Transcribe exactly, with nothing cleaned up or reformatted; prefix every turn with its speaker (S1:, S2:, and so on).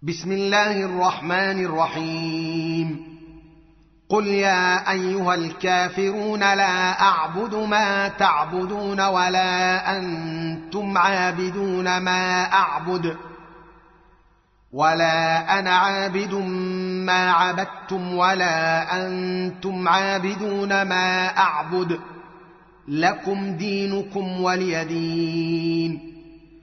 S1: بسم الله الرحمن الرحيم قل يا ايها الكافرون لا اعبد ما تعبدون ولا انتم عابدون ما اعبد ولا انا عابد ما عبدتم ولا انتم عابدون ما اعبد لكم دينكم ولي دين.